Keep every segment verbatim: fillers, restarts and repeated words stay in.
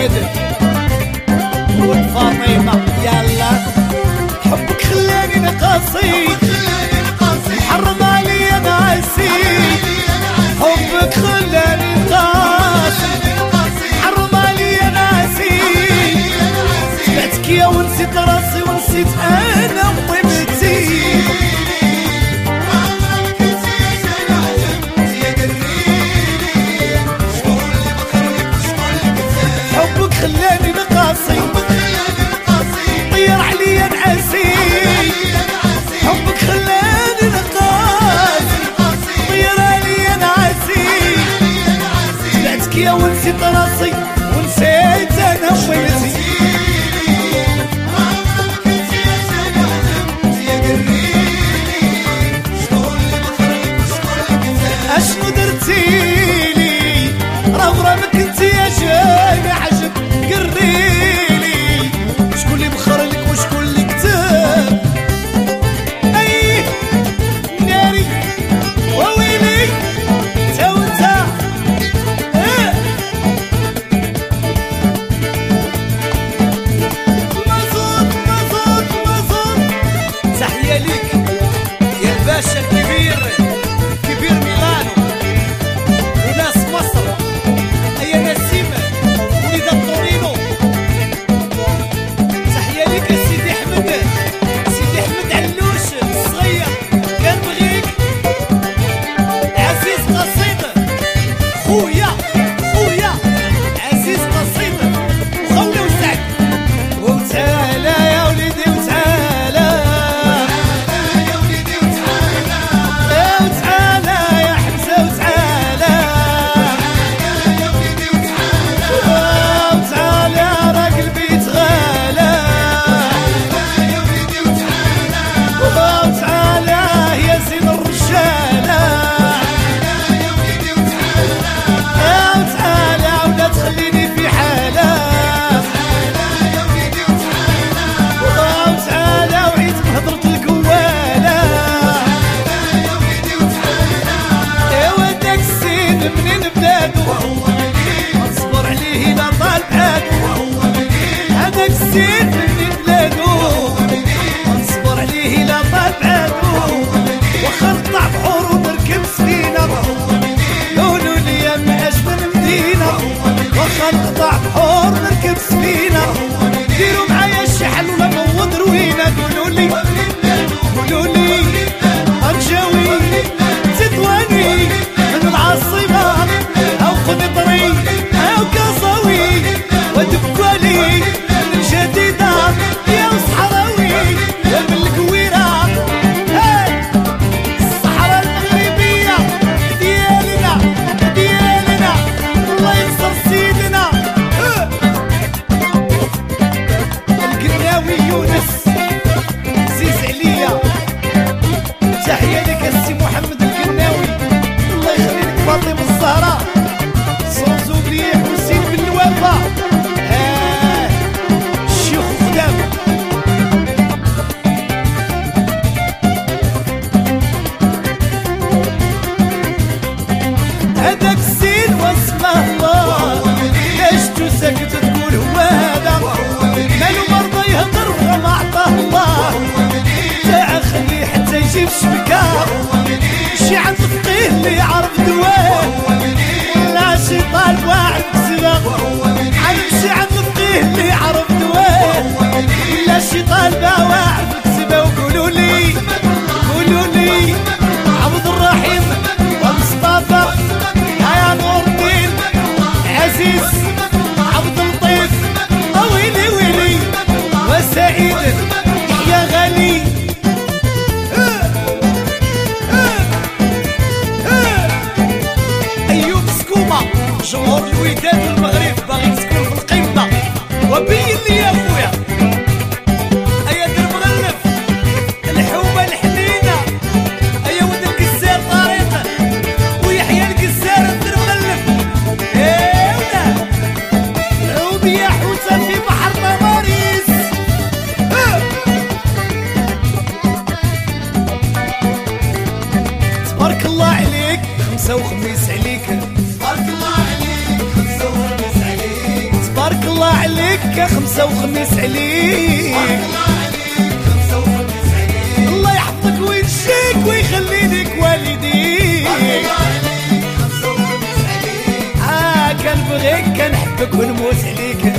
احمد ولد فاطمه يلا. حبك خلاني نقاسي حرم عليا نعسي، حبك خلاني نقاسي حرم عليا نعسي. سمعتك يا ونسيت راسي ونسيت انا وطيبتي. حبك خلاني نقاسي طير عليا نعاسي، حبك خلاني نقاسي طير عليا نعاسي. سمعتك يا ونسيت راسي ونسيت انا وطيبتي. اشنو درتيلي راه غرامك انت يا جاي عجب قريلي. شكون اللي بخر لك وشكون اللي كتب اي ناري وويلي تا وانتا اه. مزود مزود مزود تحية ليك يا الباشا الكبير كبير ميلانو وناس مصر. هيا نسيمة وليدة طورينو تحية ليك يا سيدي احمد. سيدي احمد علوش الصغير كان بغيك عزيز قصيدة خويا خويا عزيز قصيدة وخولي وسعد. وتعالى يا وليدي وتعالى يا وليدي وتعالى وتعالى يا حمزة وتعالى يا وليدي وتعالى وتعالى راه قلبي تغالى يا وليدي وتعالى وتعالى يا زين الرجالة يا وليدي وتعالى وتعالى ولا تخليني في حالة يا وليدي وتعالى وتعالى وعيت بهضرة القوالة يا وليدي وتعالى. ايوا داك السيد منين بلادو وهو منين اصبر عليه لا طال بعادو وهو منين. هذاك السيد منين بلادو وهو منين اصبر عليه لا طال بعادو. واخا نقطع بحور ونركب سفينة وهو منين. قولوا لي يا معاش من مدينة واخا نقطع بحور نركب سفينة. ديروا معايا الشحن ولا نوض روينة. قولوا لي قولوا لي رجاوي تطواني من العاصمة أو قنطري أو كاصاوي ودبكالي من جديدة يا صحراوي ومن الكويرة. هاي الصحراء المغربية ديالنا ديالنا الله ينصر سيدنا. اه. القناوي يونس عزيز عليا تحية لك السي محمد القناوي الله يخلي لك فاطمة الزهراء صوزو بليح وسيد بن الوفا. آه الشيخ خدام. هذاك السيد واسمه الله ليش تسكت تقول هو هذا مالو مرضى يهضر وما عطاه الله. تا خليه حتى يجيب شبكة شي عند فقيه اللي يعرف دواه ولا شي طالب واحد كسبة. عندك شي عند فقيه اللي يعرف دواه ولا شي طالبة واحد كسبة. وقولوا لي قولوا لي عبد الرحيم ومصطفى يا نور الدين عزيز عبد اللطيف ويلي ويلي وسعيد يا غالي. عليك خمسة وخميس عليك الله يحفظك وينشيك ويخلي لك والديك اه كنبغيك كنحبك ونموت عليك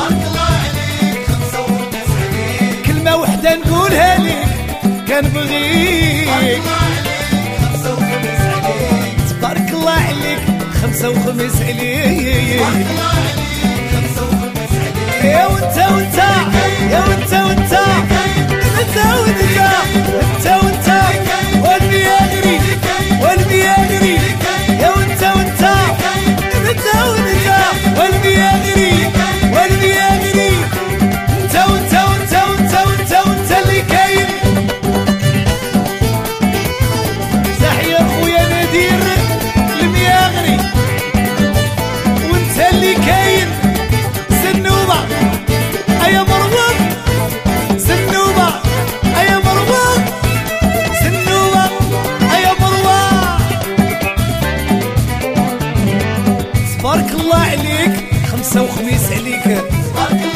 كلمة وحدة نقولها لك كنبغيك تبارك الله عليك خمسة وخميس عليك يا وانت وانت يا وانت وانت انت وانت انت وانت والبي يغري والبي يغري يا وانت وانت انت وانت والبي يغري والبي يغري انت وانت وانت وانت وانت وانت اللي كاين تحية خويا نادير المياغري وانت اللي كاين سنوبة ايا مروان سنوبة ايا مروان سنوبة ايا مروان تبارك الله عليك خمسة وخميس عليك